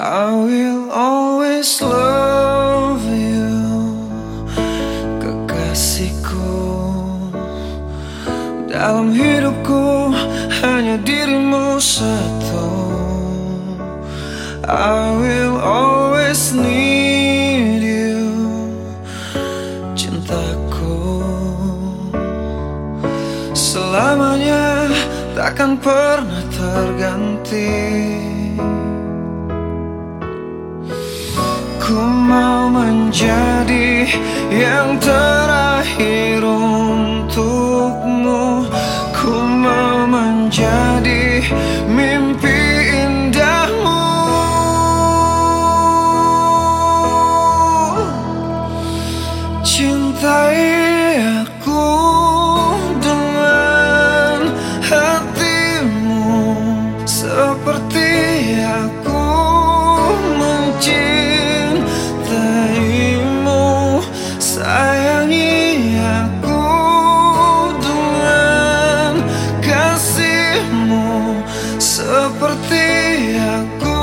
I will always love you, kekasihku. Dalam hidupku hanya dirimu satu. I will always need you, cintaku. Selamanya takkan pernah terganti. Ku mau menjadi yang terakhir untukmu. Ku mau menjadi mimpi indahmu. Cintai aku dengan hatimu, seperti aku mencintaimu. Sayangi aku dengan kasihmu, seperti aku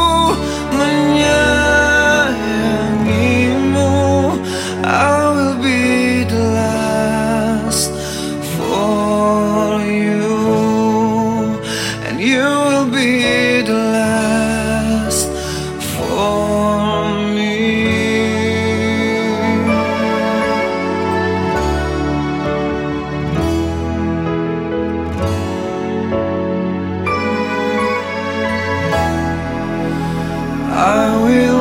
menyayangimu. I will be the last for you, and you will be the last for me. I will